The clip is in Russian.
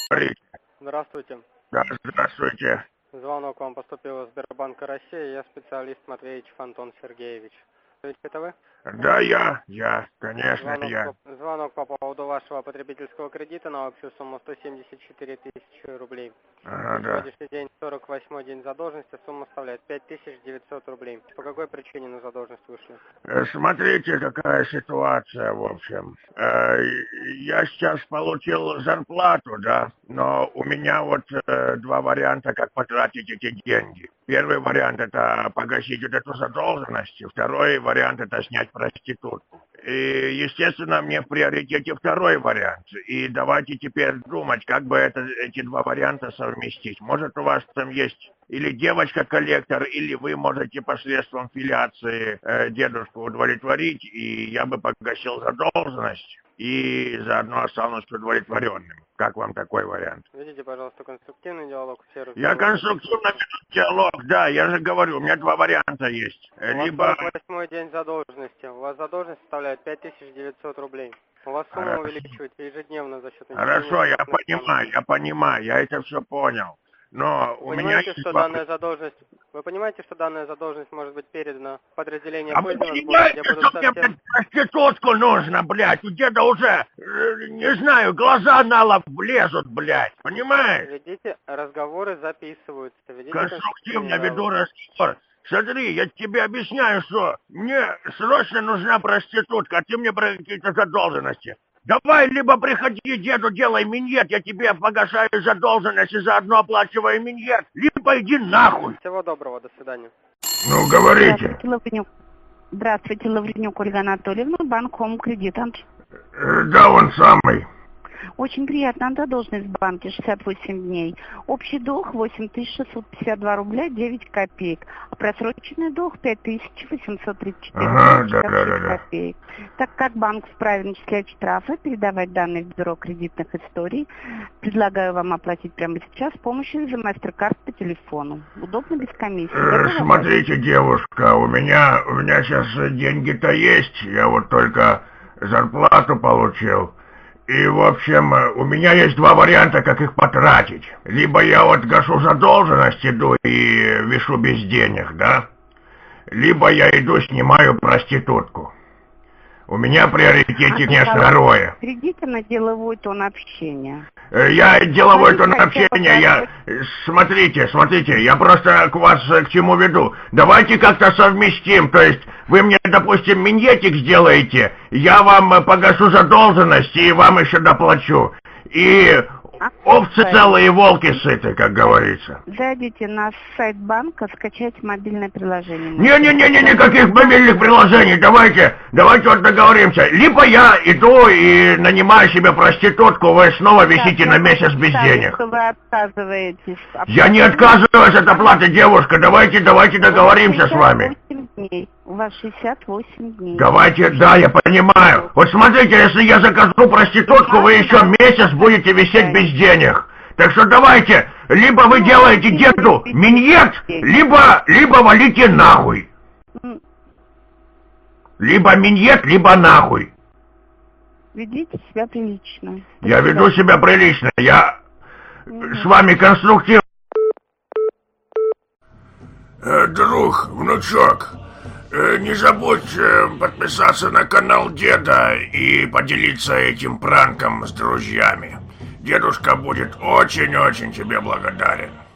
говорите. Здравствуйте. Да, здравствуйте. Звонок вам поступил из Сбербанка России. Я специалист Матвеевич Антон Сергеевич. Это вы? Да, конечно, я. Звонок по поводу вашего потребительского кредита на общую сумму 174 тысячи рублей. Ага, На да. сегодняшний день 48-й день задолженности, сумма составляет 5900 рублей. По какой причине на задолженность вышли? Смотрите, какая ситуация, в общем. Я сейчас получил зарплату, да, но у меня вот два варианта, как потратить эти деньги. Первый вариант — это погасить вот эту задолженность, второй вариант — это снять проститутку. И, естественно, мне в приоритете второй вариант. И давайте теперь думать, как бы эти два варианта совместить. Может, у вас там есть или девочка-коллектор, или вы можете посредством филиации дедушку удовлетворить, и я бы погасил задолженность, и заодно останусь удовлетворенным. Как вам такой вариант? Ведите, пожалуйста, конструктивный диалог. Я конструктивно веду диалог, да, я же говорю, у меня два варианта есть. У вас 48-й день задолженности. У вас задолженность составляет 5900 рублей. У вас сумма увеличивается ежедневно за счет... Хорошо, я понимаю, я это все понял. Но у меня есть... Вы понимаете, что данная задолженность может быть передана в подразделение вы понимаете, что мне проститутку нужно, блядь? У деда уже, не знаю, глаза на лоб влезут, блядь. Понимаешь? Ведите, разговоры записываются. Конструктивно веду разговор. Смотри, я тебе объясняю, что мне срочно нужна проститутка, а ты мне про какие-то задолженности. Давай, либо приходи, деду, делай миньет, я тебе погашаю задолженность и заодно оплачиваю миньет, либо иди нахуй. Всего доброго, до свидания. Ну, говорите. Здравствуйте, Лавренюк Ольга Анатольевна, банк Хоум Кредит. Да, он самый. Очень приятно, задолженность в банке 68 дней. Общий долг 8652 рубля 9 копеек. А просроченный долг 5834 копеек. Так как банк вправе начислять штрафы, передавать данные в бюро кредитных историй, предлагаю вам оплатить прямо сейчас с помощью за MasterCard по телефону. Удобно, без комиссии. Смотрите, девушка, у меня сейчас деньги-то есть, я вот только зарплату получил. И, в общем, у меня есть два варианта, как их потратить. Либо я вот гашу задолженность, иду и вишу без денег, да? Либо я иду, снимаю проститутку. У меня приоритете, конечно, второе. Перейдите на деловой тон общения. Я деловой тон общения, Смотрите, я просто к вас к чему веду. Давайте как-то совместим, то есть вы мне, допустим, миньетик сделаете, я вам погашу задолженность и вам еще доплачу. И овцы целые, волки сыты, как говорится. Зайдите на сайт банка, скачайте мобильное приложение. Не, никаких мобильных приложений, давайте вот договоримся. Либо я иду и нанимаю себе проститутку, вы снова висите на месяц без денег. Что вы отказываетесь. Я не отказываюсь от оплаты, девушка, давайте договоримся с вами. 68 дней. У вас 68 дней. Давайте, да, я понимаю. Вот смотрите, если я закажу проститутку, вы еще месяц будете висеть без денег. Так что давайте, либо вы делаете деду миньет, либо валите нахуй. Либо миньет, либо нахуй. Ведите себя прилично. Я веду себя прилично, я с вами конструктивно. Друг, внучок, не забудь подписаться на канал деда и поделиться этим пранком с друзьями. Дедушка будет очень-очень тебе благодарен.